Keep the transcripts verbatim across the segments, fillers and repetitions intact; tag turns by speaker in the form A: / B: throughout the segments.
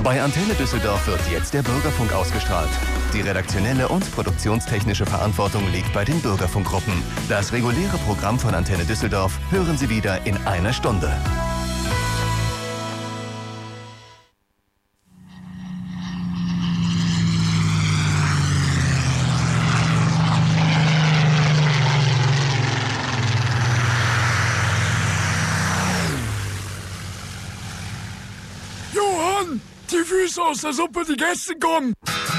A: Bei Antenne Düsseldorf wird jetzt der Bürgerfunk ausgestrahlt. Die redaktionelle und produktionstechnische Verantwortung liegt bei den Bürgerfunkgruppen. Das reguläre Programm von Antenne Düsseldorf hören Sie wieder in einer Stunde.
B: Johann, die Füße aus der Suppe, die Gäste kommen!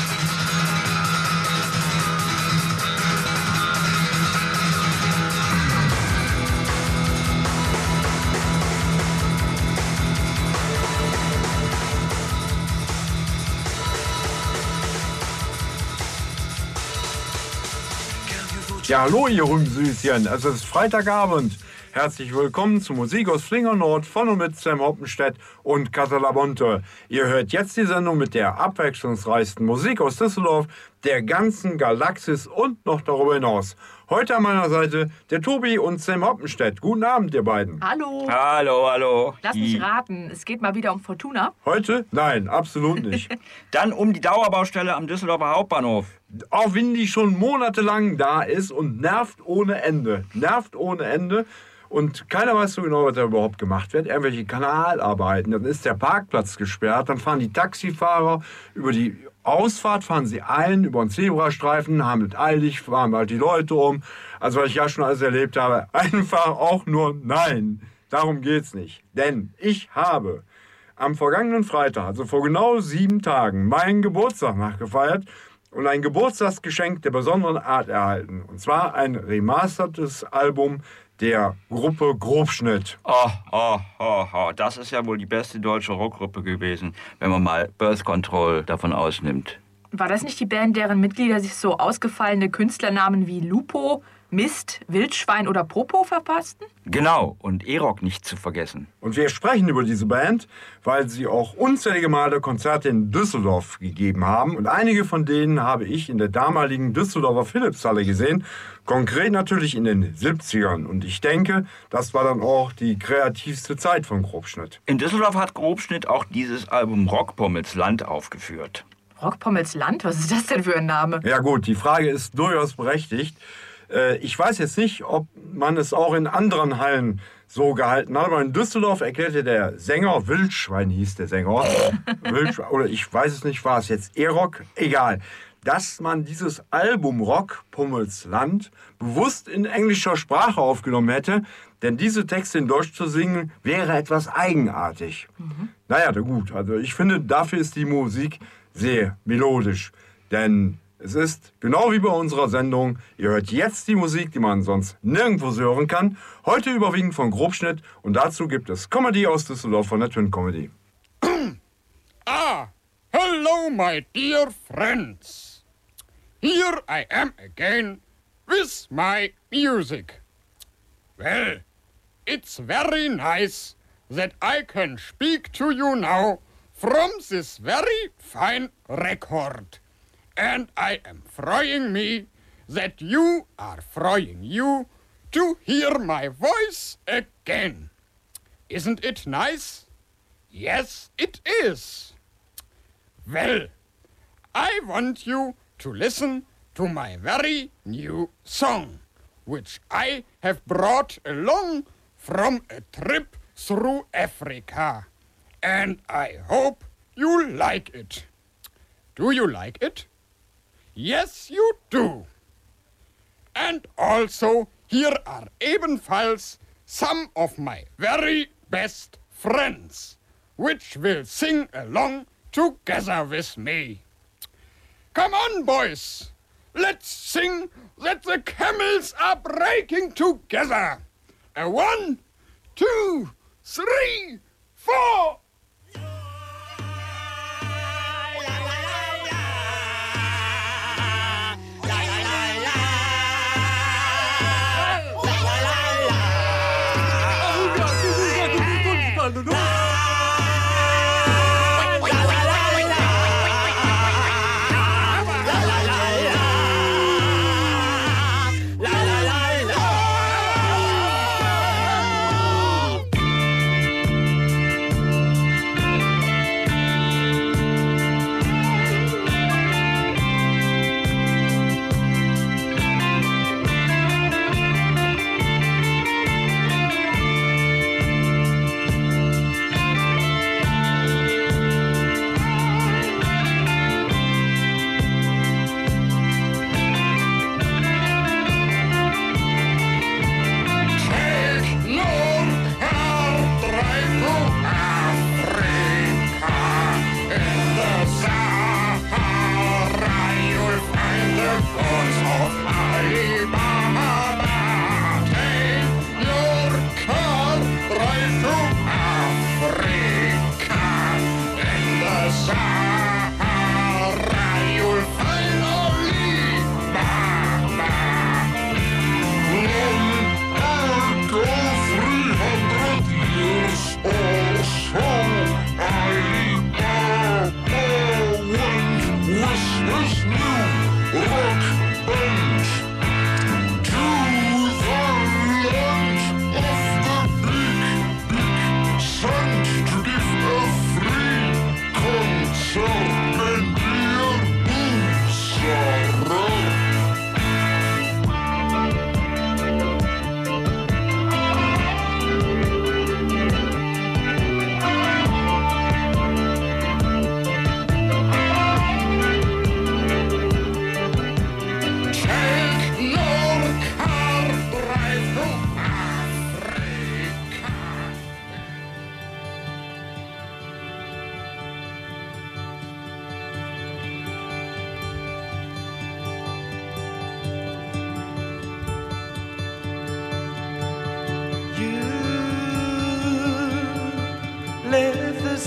C: Ja, hallo ihr Rübensüßchen, es ist Freitagabend. Herzlich willkommen zu Musik aus Flinger Nord von und mit Sam Hoppenstedt und Catalabonte. Ihr hört jetzt die Sendung mit der abwechslungsreichsten Musik aus Düsseldorf, der ganzen Galaxis und noch darüber hinaus. Heute an meiner Seite der Tobi und Sam Hoppenstedt. Guten Abend, ihr beiden.
D: Hallo.
E: Hallo, hallo.
D: Lass mich raten, es geht mal wieder um Fortuna.
C: Heute? Nein, absolut nicht.
E: Dann um die Dauerbaustelle am Düsseldorfer Hauptbahnhof.
C: Auch wenn die schon monatelang da ist und nervt ohne Ende. Nervt ohne Ende. Und keiner weiß so genau, was da überhaupt gemacht wird. Irgendwelche Kanalarbeiten, dann ist der Parkplatz gesperrt, dann fahren die Taxifahrer über die Ausfahrt, fahren sie ein über den Zebrastreifen, haben mit eilig, fahren halt die Leute um. Also was ich ja schon alles erlebt habe, einfach auch nur nein. Darum geht's nicht. Denn ich habe am vergangenen Freitag, also vor genau sieben Tagen, meinen Geburtstag nachgefeiert und ein Geburtstagsgeschenk der besonderen Art erhalten. Und zwar ein remastertes Album der Gruppe Grobschnitt.
E: Oh, oh, oh, oh, das ist ja wohl die beste deutsche Rockgruppe gewesen, wenn man mal Birth Control davon ausnimmt.
D: War das nicht die Band, deren Mitglieder sich so ausgefallene Künstlernamen wie Lupo, Mist, Wildschwein oder Popo verpassten?
E: Genau, und E-Rock nicht zu vergessen.
C: Und wir sprechen über diese Band, weil sie auch unzählige Male Konzerte in Düsseldorf gegeben haben. Und einige von denen habe ich in der damaligen Düsseldorfer Philipshalle gesehen. Konkret natürlich in den siebzigern. Und ich denke, das war dann auch die kreativste Zeit von Grobschnitt.
E: In Düsseldorf hat Grobschnitt auch dieses Album Rockpommels Land aufgeführt.
D: Rockpommels Land? Was ist das denn für ein Name?
C: Ja gut, die Frage ist durchaus berechtigt. Ich weiß jetzt nicht, ob man es auch in anderen Hallen so gehalten hat, aber in Düsseldorf erklärte der Sänger, Wildschwein hieß der Sänger, Wildschwein, oder ich weiß es nicht, war es jetzt E-Rock? Egal. Dass man dieses Album Rock, Pommels Land, bewusst in englischer Sprache aufgenommen hätte, denn diese Texte in Deutsch zu singen, wäre etwas eigenartig. Mhm. Naja, gut, also ich finde, dafür ist die Musik sehr melodisch, denn es ist genau wie bei unserer Sendung, ihr hört jetzt die Musik, die man sonst nirgendwo hören kann, heute überwiegend von Grobschnitt und dazu gibt es Comedy aus Düsseldorf von der Twin Comedy.
F: Ah, hello my dear friends. Here I am again with my music. Well, it's very nice that I can speak to you now from this very fine record. And I am freeing me that you are freeing you to hear my voice again. Isn't it nice? Yes, it is. Well, I want you to listen to my very new song, which I have brought along from a trip through Africa. And I hope you like it. Do you like it? Yes, you do. And also, here are ebenfalls some of my very best friends, which will sing along together with me. Come on, boys. Let's sing that the camels are breaking together. A one, two, three, four.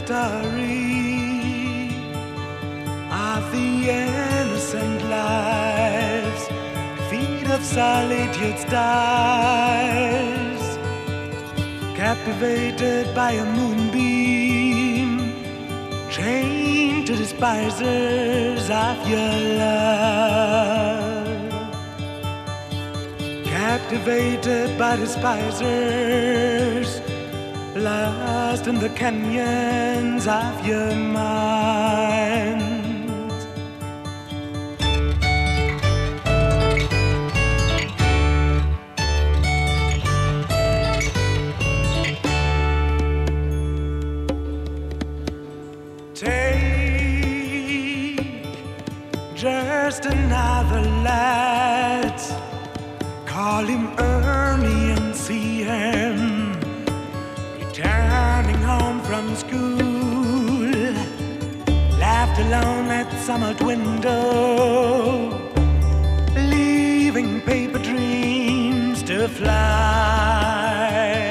G: story of the innocent lives, feet of solitude stars, captivated by a moonbeam, chained to despisers of your love, captivated by despisers, lost in the canyons of your mind. Just another lad, call him Ernie and see him returning home from school, left alone at some old window, leaving paper dreams to fly.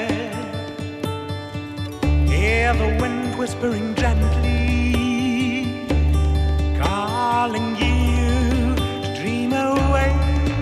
G: Hear the wind whispering gently, calling you to dream away.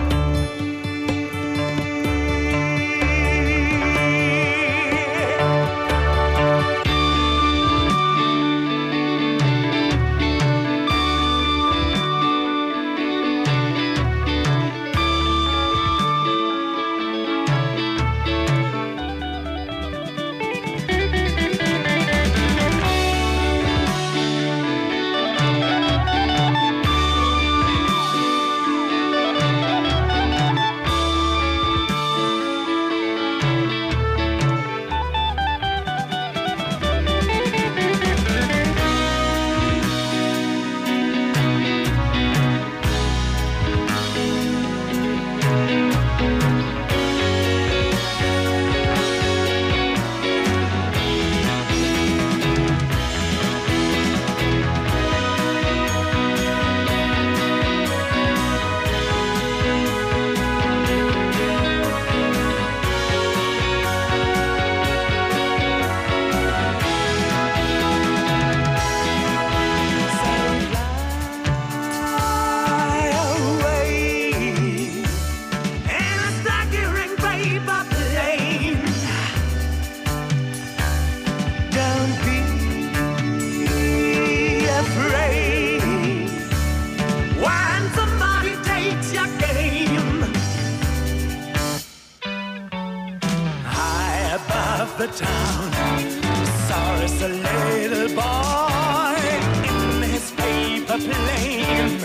G: The town saw us a little boy in his paper plane.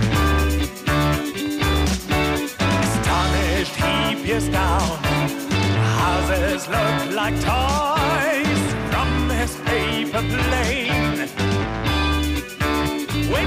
G: Astonished, he pierced down. Houses looked like toys from his paper plane. When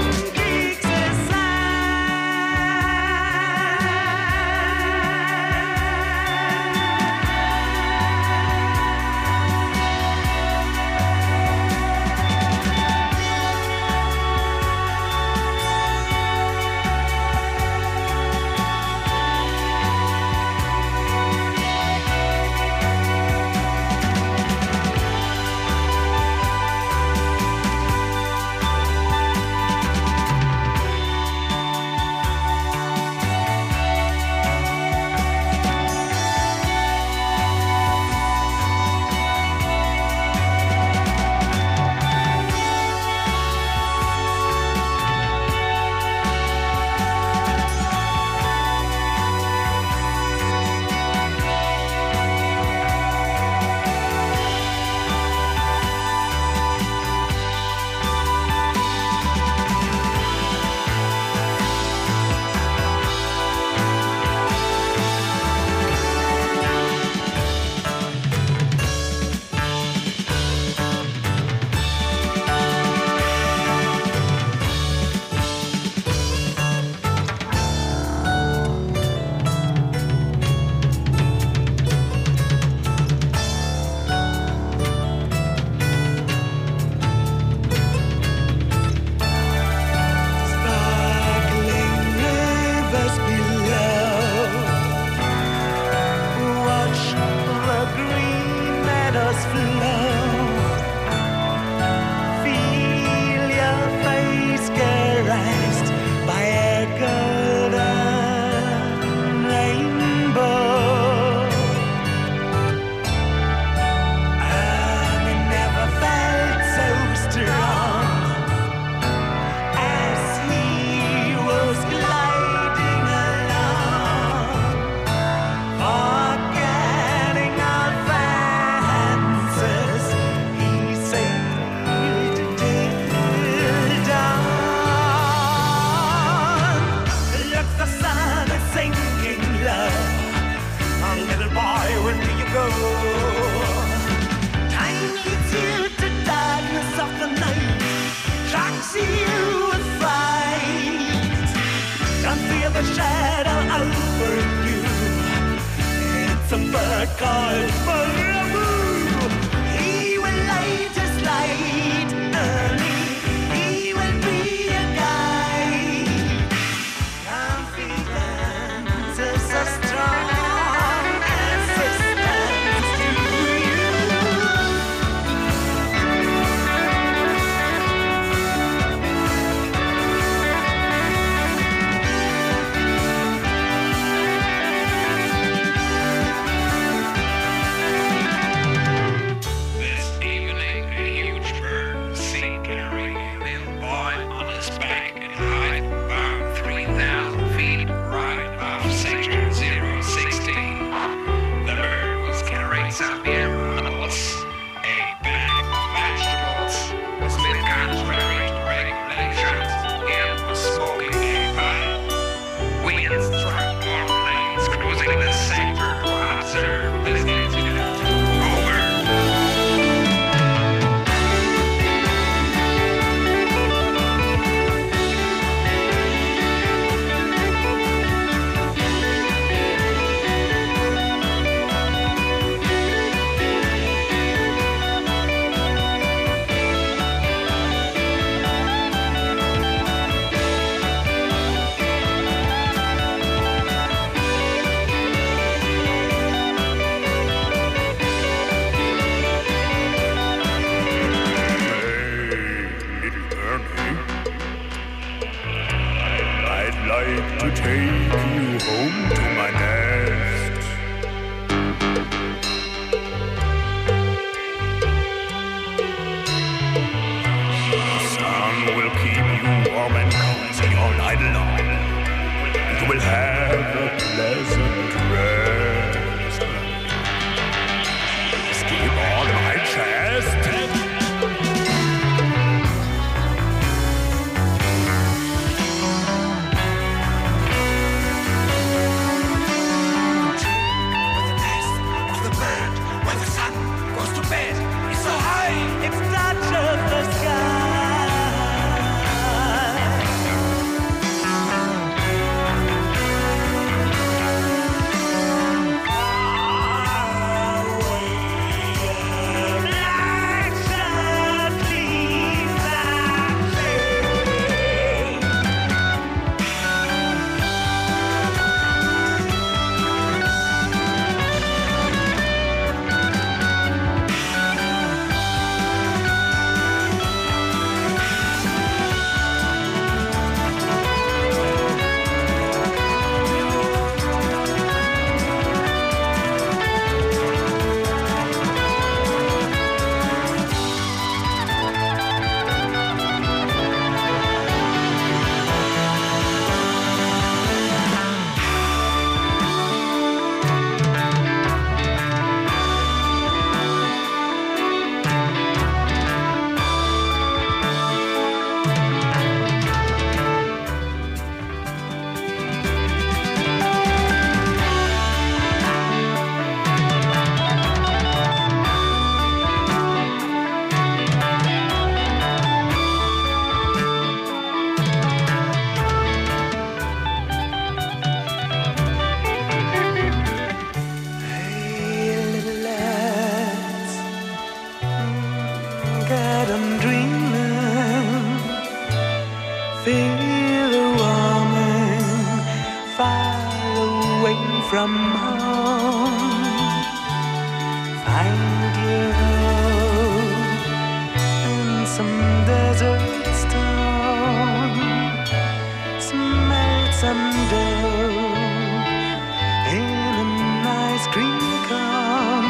G: called Marabu. He will light his light early. He will be a guide. Confidence is a strong assistance to you.
H: This evening, a huge bird, sea carrying a little boy on his back in height about three thousand feet, right above section zero sixteen. The bird was carrying some animals, a bag of vegetables, with contrary to regulations, and was smoking a pipe. We instruct all planes cruising this sector to observe this incident. Over.
F: I'd like to take you home to my nest. The sun will keep you warm and cozy all night long. You will have a pleasant rest. Sleep on my chest.
G: It's touch of the sky. Far away, black shot leaves that shade. Hey, little lads, God, I'm dreaming. Feel the warming far away from home. Find your home in some desert stone. Smell some dough in an ice cream cone.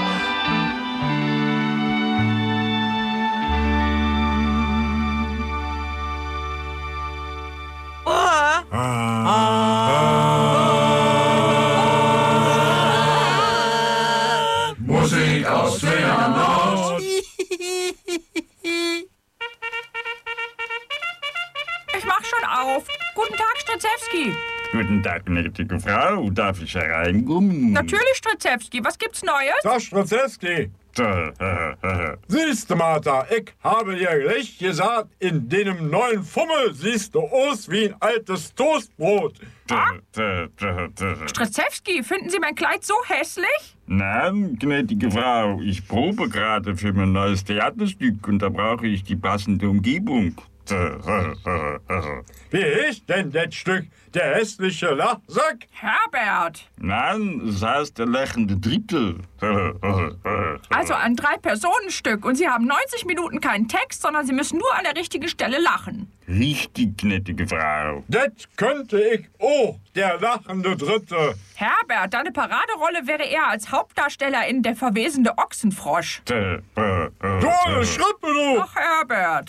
B: Musik aus Schweren Nord.
D: Ich mach schon auf. Guten Tag, Strazewski.
E: Guten Tag, gnädige Frau. Darf ich hereinkommen?
D: Natürlich, Strazewski. Was gibt's Neues?
C: Das Strazewski.
E: Äh,
C: Siehst du, Martha, ich habe dir gleich gesagt, in dem neuen Fummel siehst du aus wie ein altes Toastbrot.
D: Strazewski, finden Sie mein Kleid so hässlich?
E: Nein, gnädige Frau, ich probe gerade für mein neues Theaterstück und da brauche ich die passende Umgebung.
C: Wie ist denn das Stück? Der hässliche Lachsack?
D: Herbert!
E: Nein, es heißt der lächelnde Drittel.
D: Also ein Drei-Personen-Stück und Sie haben neunzig Minuten keinen Text, sondern Sie müssen nur an der richtigen Stelle lachen.
E: Richtig, gnädige Frau.
C: Das könnte ich. Oh, der lachende Dritte.
D: Herbert, deine Paraderolle wäre eher als Hauptdarsteller in Der verwesende Ochsenfrosch.
C: Du eine Schrippe, du!
D: Ach, Herbert.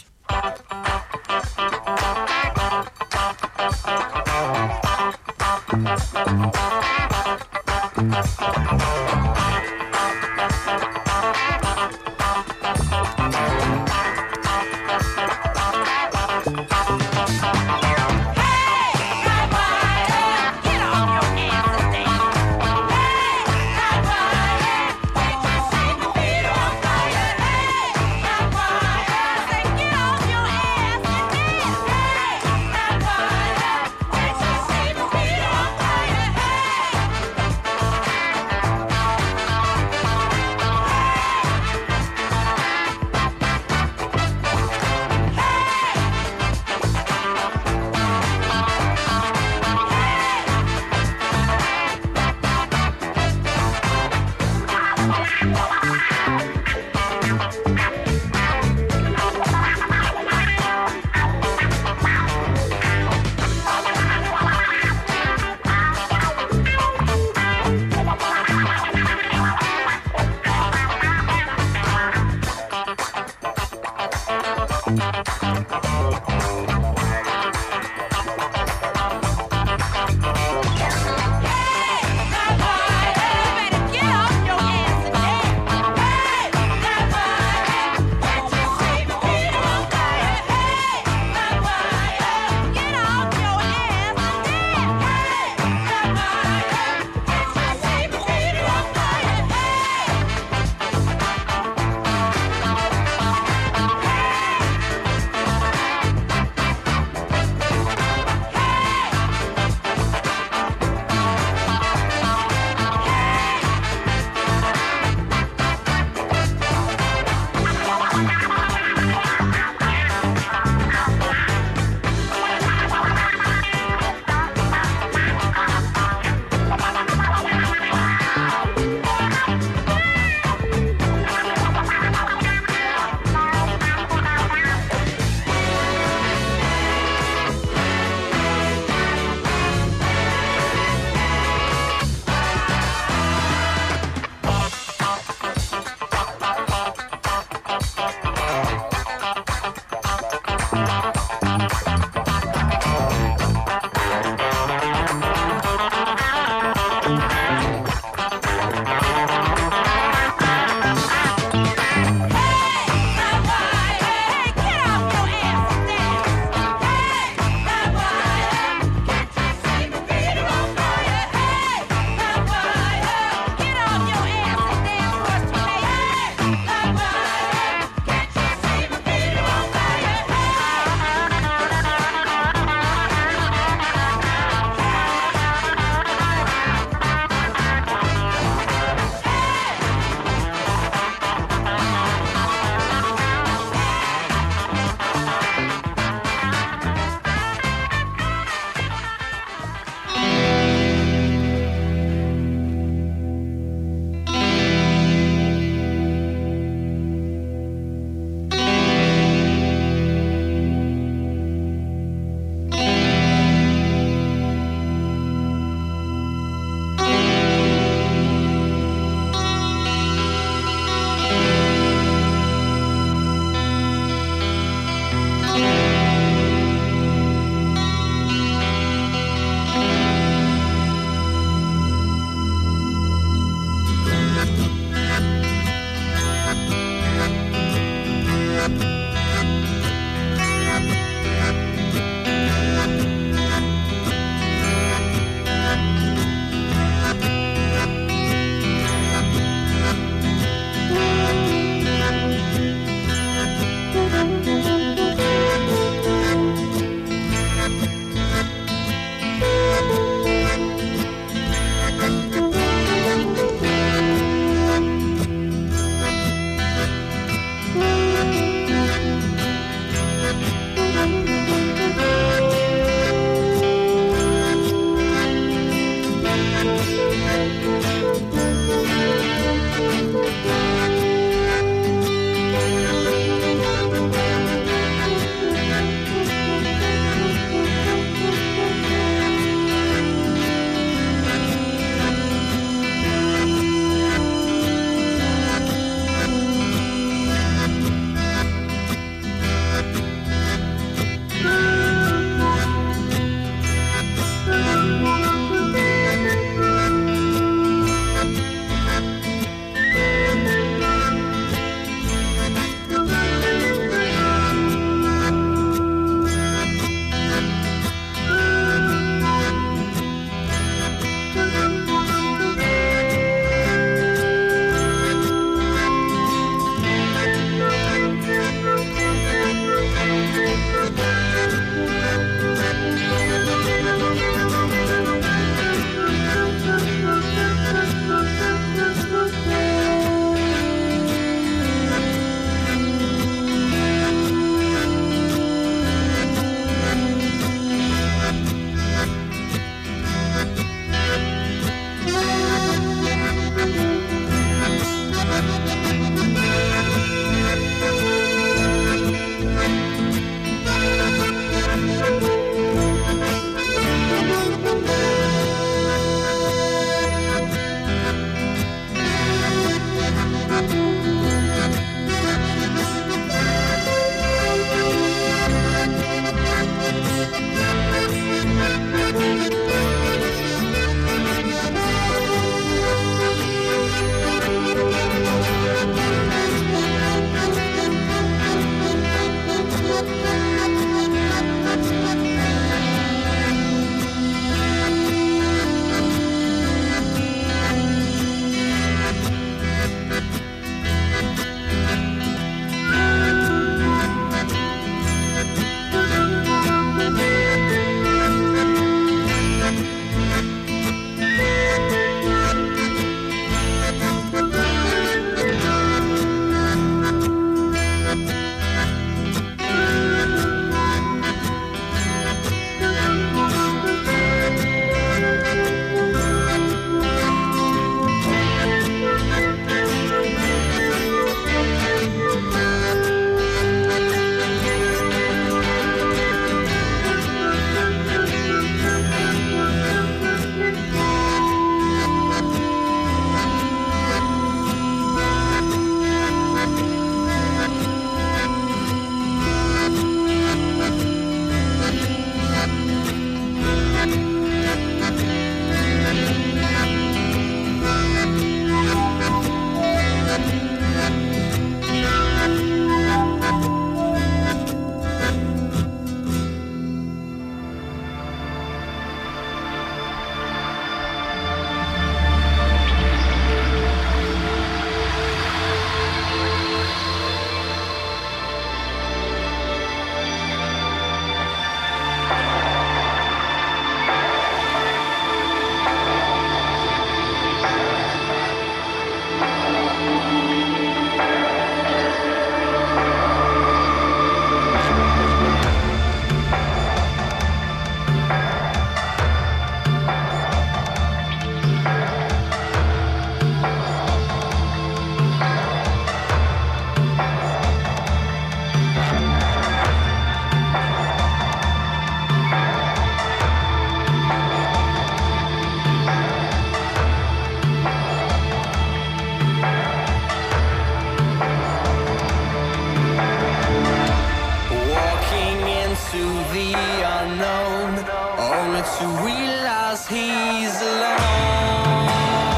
I: to realize he's alone.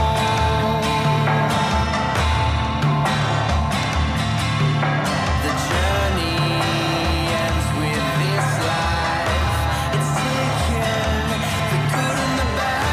I: The journey ends with this life. It's taken the good and the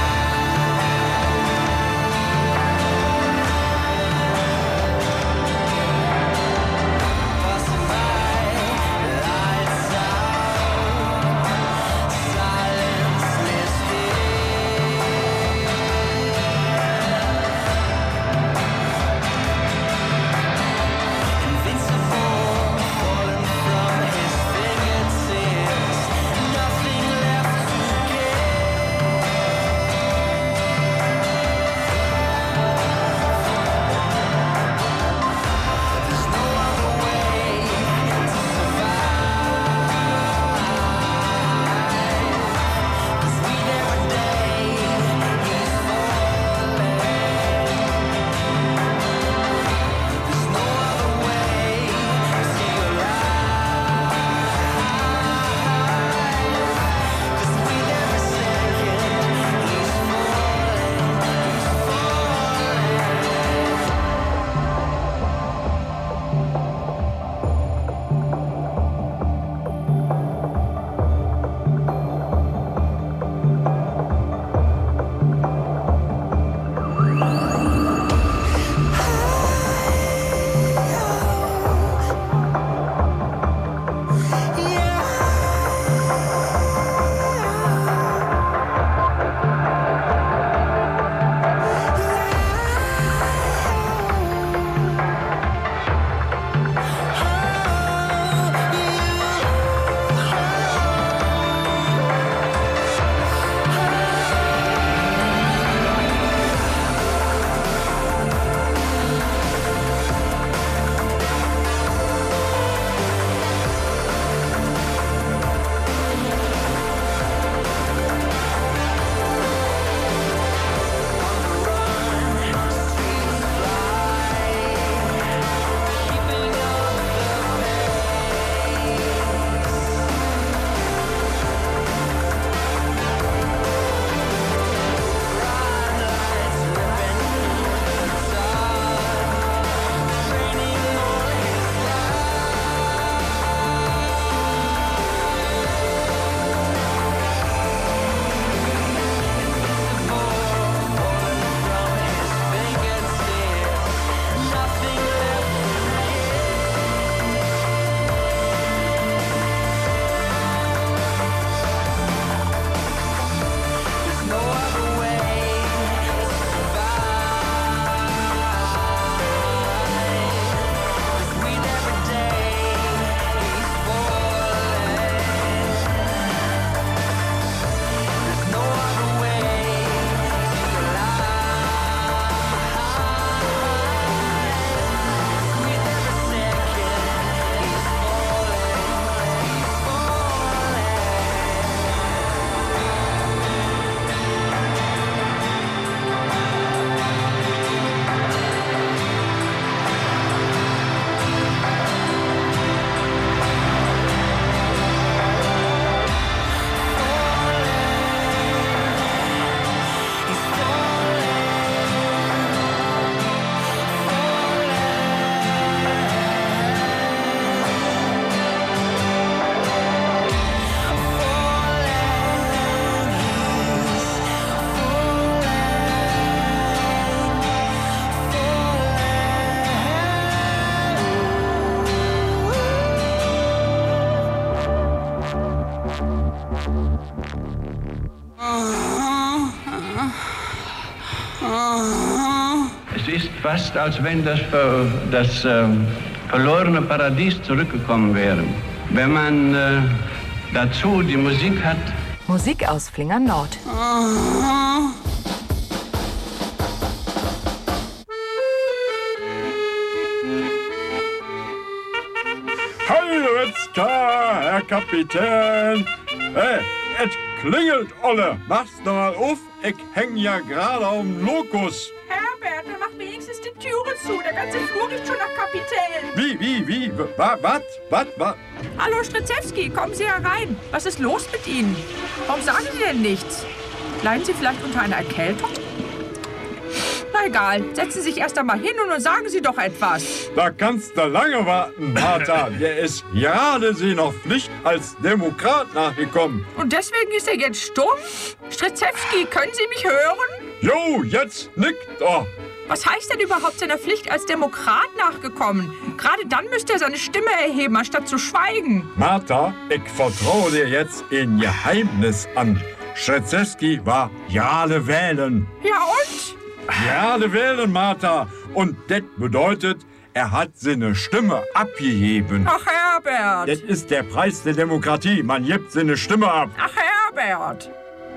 J: Es ist fast, als wenn das, das äh, verlorene Paradies zurückgekommen wäre. Wenn man äh, dazu die Musik hat.
K: Musik aus Flingern Nord.
C: Hallo, jetzt da, Herr Kapitän. Hey, es klingelt, Olle. Mach's doch mal auf, ich häng ja gerade am Lokus.
D: Herbert, dann mach wenigstens die Türe zu. Der ganze Flur riecht schon nach Kapitän.
C: Wie, wie, wie? Was, was, was?
D: Hallo, Stritzewski, kommen Sie herein. Was ist los mit Ihnen? Warum sagen Sie denn nichts? Leiden Sie vielleicht unter einer Erkältung? Na egal, setzen Sie sich erst einmal hin und dann sagen Sie doch etwas.
C: Da kannst du lange warten, Martha. Der ist gerade seiner Pflicht als Demokrat nachgekommen.
D: Und deswegen ist er jetzt stumm? Stritzewski, können Sie mich hören?
C: Jo, jetzt nickt er.
D: Was heißt denn überhaupt seiner Pflicht als Demokrat nachgekommen? Gerade dann müsste er seine Stimme erheben, anstatt zu schweigen.
C: Martha, ich vertraue dir jetzt ein Geheimnis an. Stritzewski war gerade wählen.
D: Ja und?
C: Gerade wählen, Martha. Und das bedeutet, er hat seine Stimme abgegeben.
D: Ach, Herbert.
C: Das ist der Preis der Demokratie. Man gibt seine Stimme ab.
D: Ach, Herbert.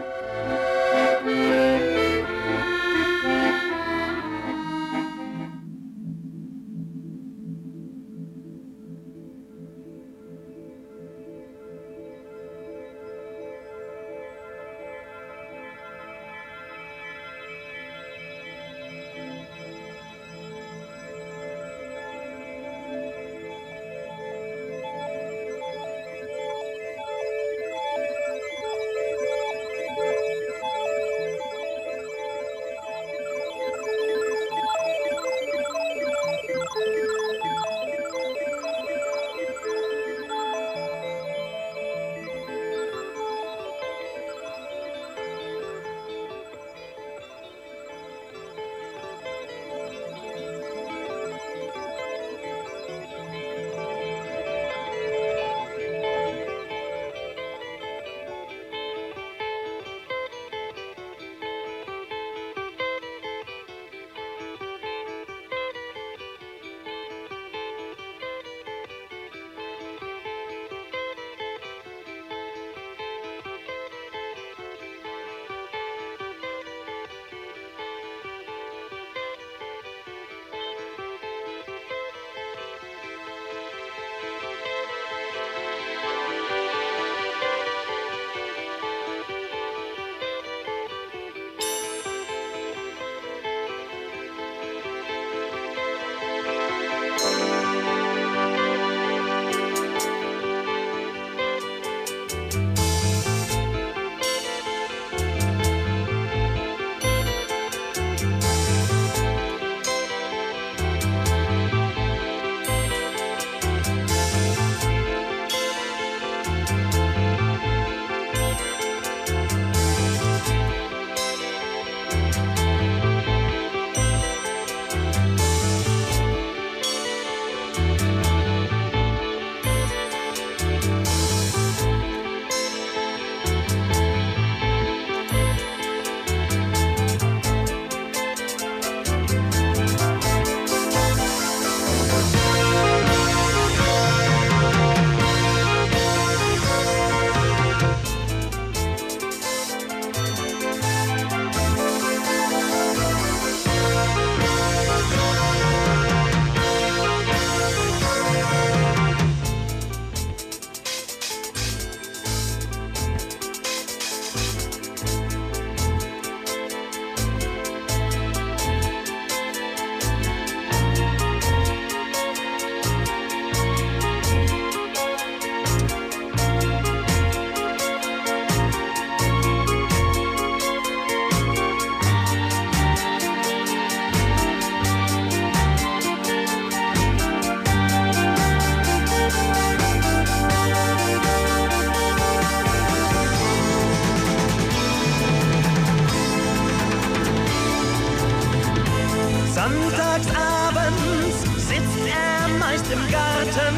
G: Sonntagsabends sitzt er meist im Garten,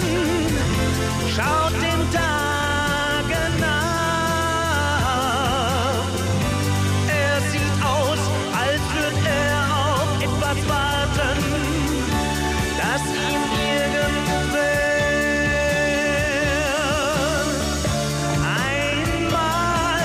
G: schaut den Tagen nach. Er sieht aus, als würde er auf etwas warten, das ihm irgendwer einmal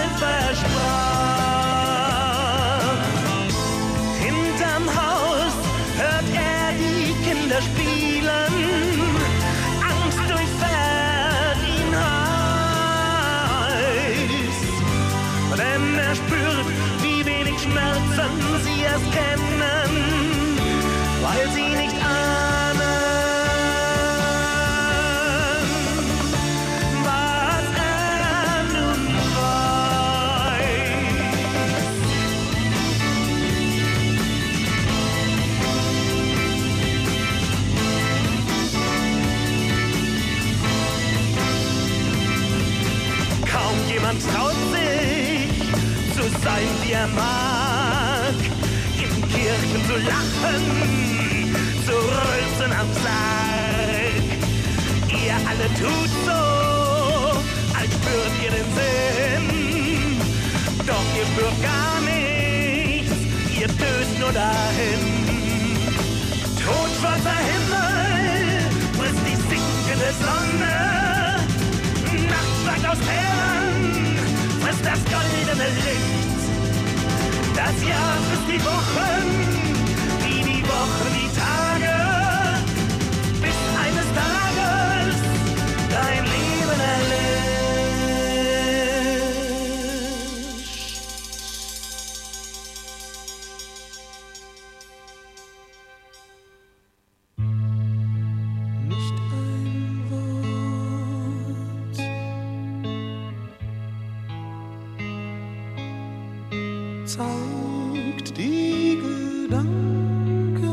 G: versprach. Hinterm Haus hört er die Kinder spielen, Angst durchfährt ihn heiß, denn er spürt, wie wenig Schmerzen sie erst kennen, weil sie nicht ahnen. niemand traut sich zu sein, wie er mag. In Kirchen zu lachen, zu rülpsen am Sarg. Ihr alle tut so, als spürt ihr den Sinn. Doch ihr spürt gar nichts, ihr döst nur dahin. Totschwarzer Himmel frisst die sinkende Sonne. Nachtschlag aus Perlen frisst das goldene Licht. Das Jahr frisst die Wochen, wie die Wochen die Tage. Bis eines Tages dein Leben erlischt. Nicht ein Wort zeigt die Gedanken.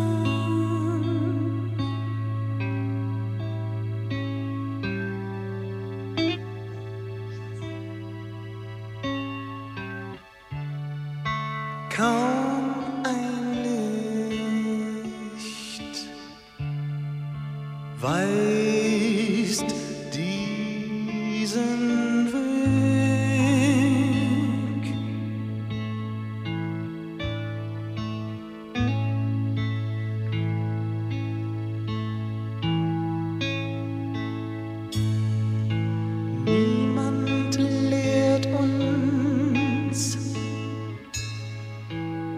G: Kaum ein Licht weist diesen Weg. Niemand lehrt uns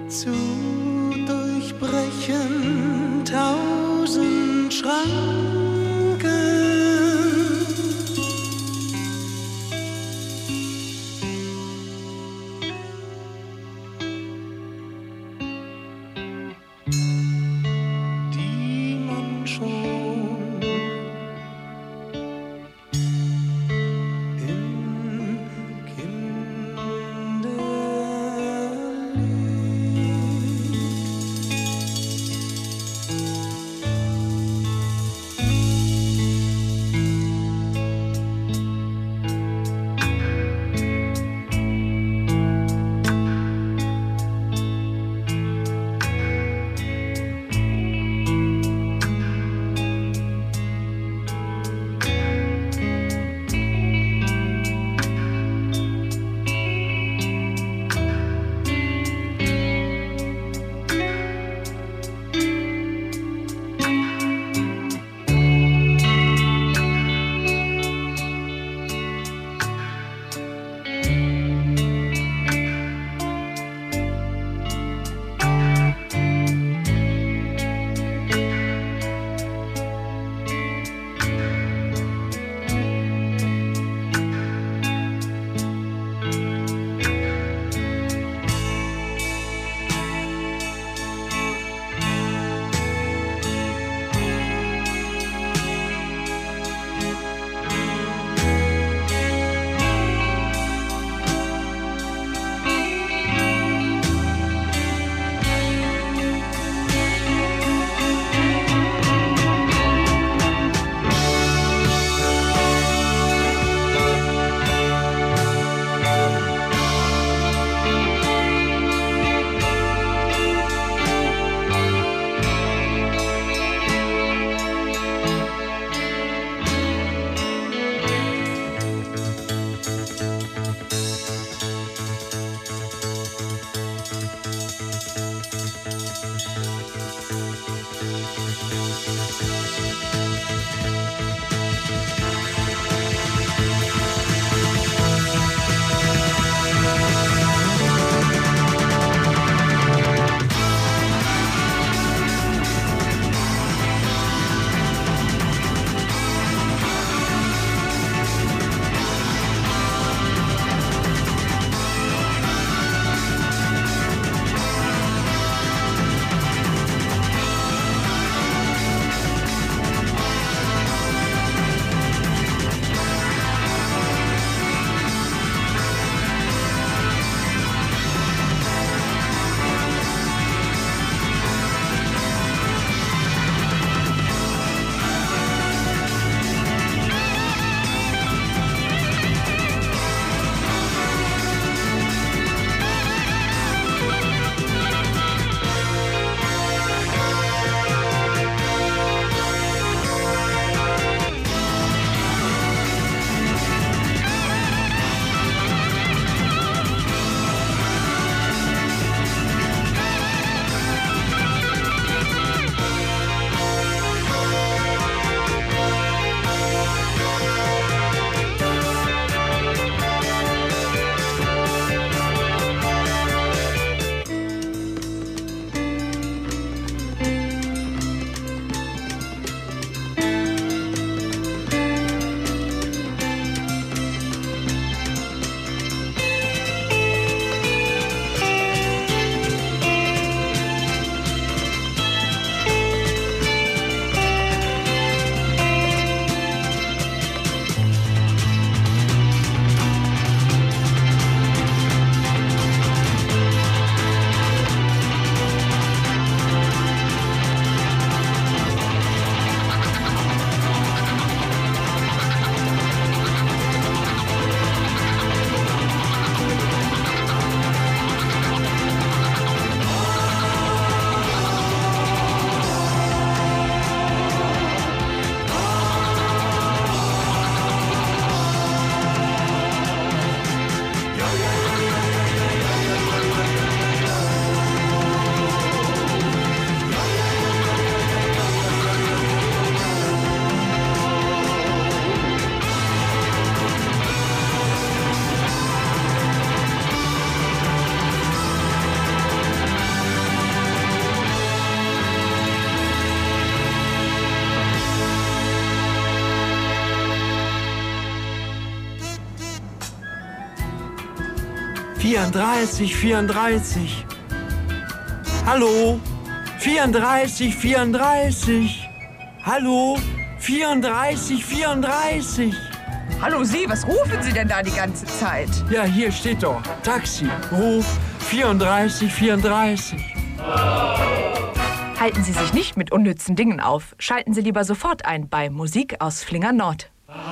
L: vierunddreißig, vierunddreißig. Hallo? vierunddreißig, vierunddreißig. Hallo? vierunddreißig, vierunddreißig.
D: Hallo Sie, was rufen Sie denn da die ganze Zeit?
L: Ja, hier steht doch. Taxi, Ruf vierunddreißig, vierunddreißig.
K: Halten Sie sich nicht mit unnützen Dingen auf. Schalten Sie lieber sofort ein bei Musik aus Flingern Nord.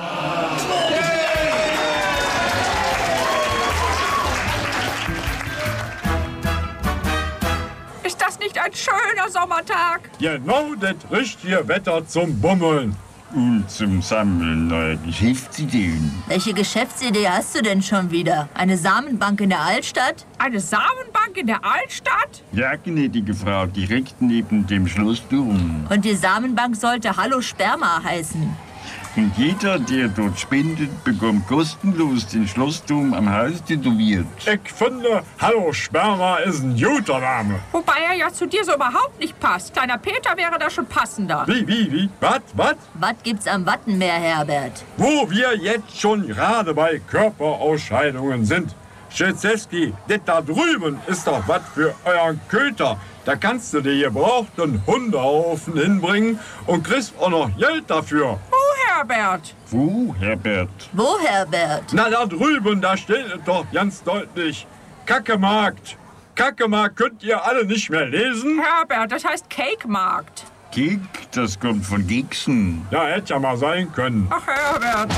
D: Ist das nicht ein schöner Sommertag?
C: Genau das richtige Wetter zum Bummeln.
M: Und zum Sammeln neuer Geschäftsideen.
N: Welche Geschäftsidee hast du denn schon wieder? Eine Samenbank in der Altstadt?
D: Eine Samenbank in der Altstadt?
M: Ja, gnädige Frau, direkt neben dem Schlossturm.
N: Und die Samenbank sollte Hallo Sperma heißen.
M: Und jeder, der dort spendet, bekommt kostenlos den Schlossturm am Hals tätowiert.
C: Ich finde, Hallo Sperma ist ein guter Name.
D: Wobei er ja zu dir so überhaupt nicht passt. Kleiner Peter wäre da schon passender.
C: Wie, wie, wie? Was, was?
N: Was gibt's am Wattenmeer, Herbert?
C: Wo wir jetzt schon gerade bei Körperausscheidungen sind. Schilzeski, das da drüben ist doch was für euren Köter. Da kannst du dir gebrauchten Hundehaufen hinbringen und kriegst auch noch Geld dafür.
D: Wo, Herbert?
M: Wo, Herbert?
N: Wo, Herbert?
C: Na, da drüben, da steht es doch ganz deutlich. Kackemarkt. Kackemarkt könnt ihr alle nicht mehr lesen?
D: Herbert, das heißt Cakemarkt.
M: Kek, das kommt von Keksen.
C: Ja, hätte ja mal sein können.
D: Ach, Herbert.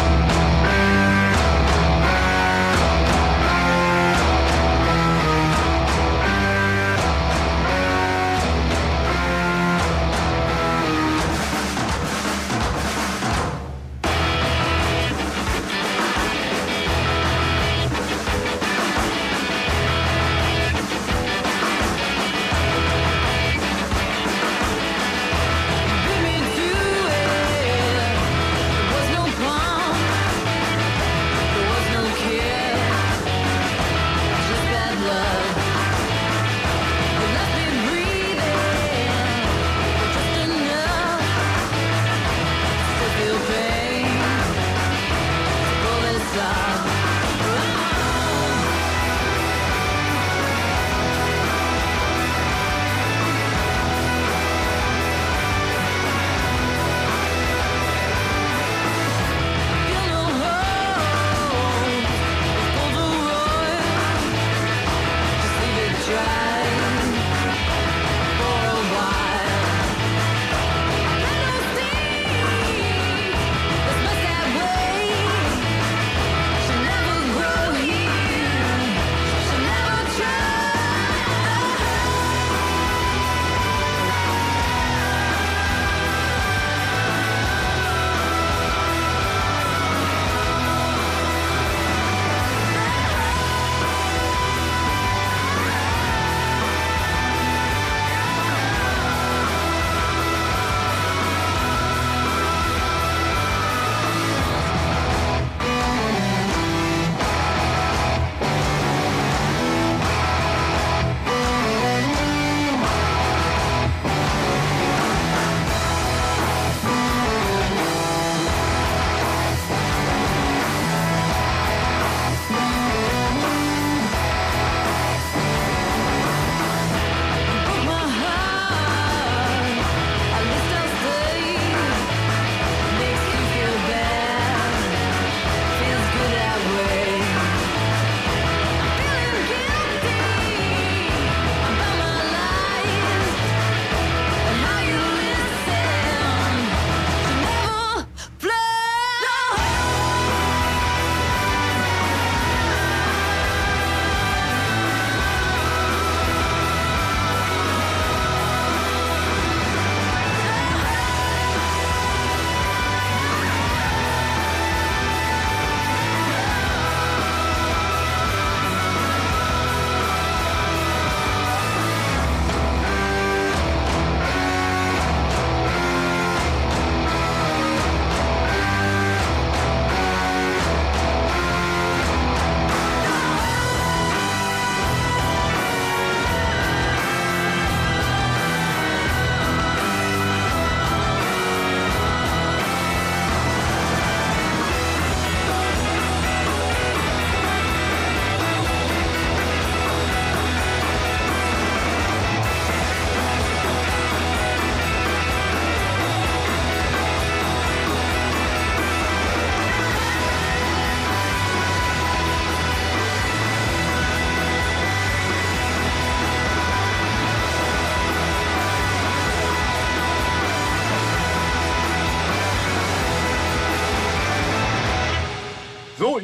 I: Was no bomb.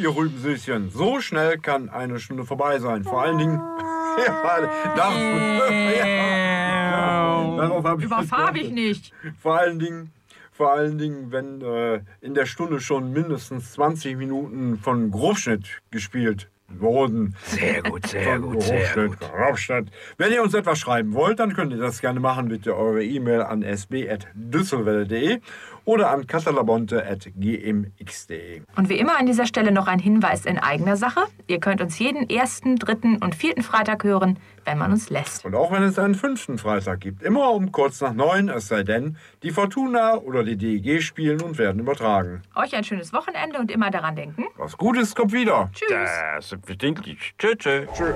C: ihr Rübensüßchen, so schnell kann eine Stunde vorbei sein. Vor allen Dingen... Ja, darauf, ja, darauf habe ich
D: Überfahr mich nicht.
C: Vor allen Dingen, vor allen Dingen, wenn äh, in der Stunde schon mindestens zwanzig Minuten von Grobschnitt gespielt wurden.
E: Sehr gut, sehr gut, sehr gut.
C: Grobschnitt. Wenn ihr uns etwas schreiben wollt, dann könnt ihr das gerne machen. Bitte eure E-Mail an s b at düsselwelle punkt de oder an catalabonte at g m x punkt de.
K: Und wie immer an dieser Stelle noch ein Hinweis in eigener Sache. Ihr könnt uns jeden ersten, dritten und vierten Freitag hören, wenn man uns lässt.
C: Und auch wenn es einen fünften Freitag gibt. Immer um kurz nach neun, es sei denn, die Fortuna oder die D E G spielen und werden übertragen.
K: Euch ein schönes Wochenende und immer daran denken.
C: Was Gutes kommt wieder.
K: Tschüss.
E: Das ist bedenklich. Tschö, tschö.
C: Tschö.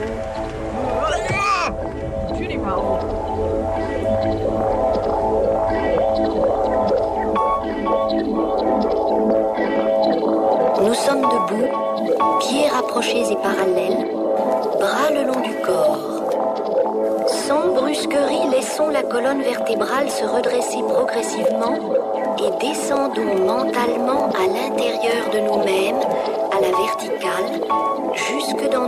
O: Nous sommes debout, pieds rapprochés et parallèles, bras le long du corps. Sans brusquerie, laissons la colonne vertébrale se redresser progressivement et descendons mentalement à l'intérieur de nous-mêmes, à la verticale, jusque dans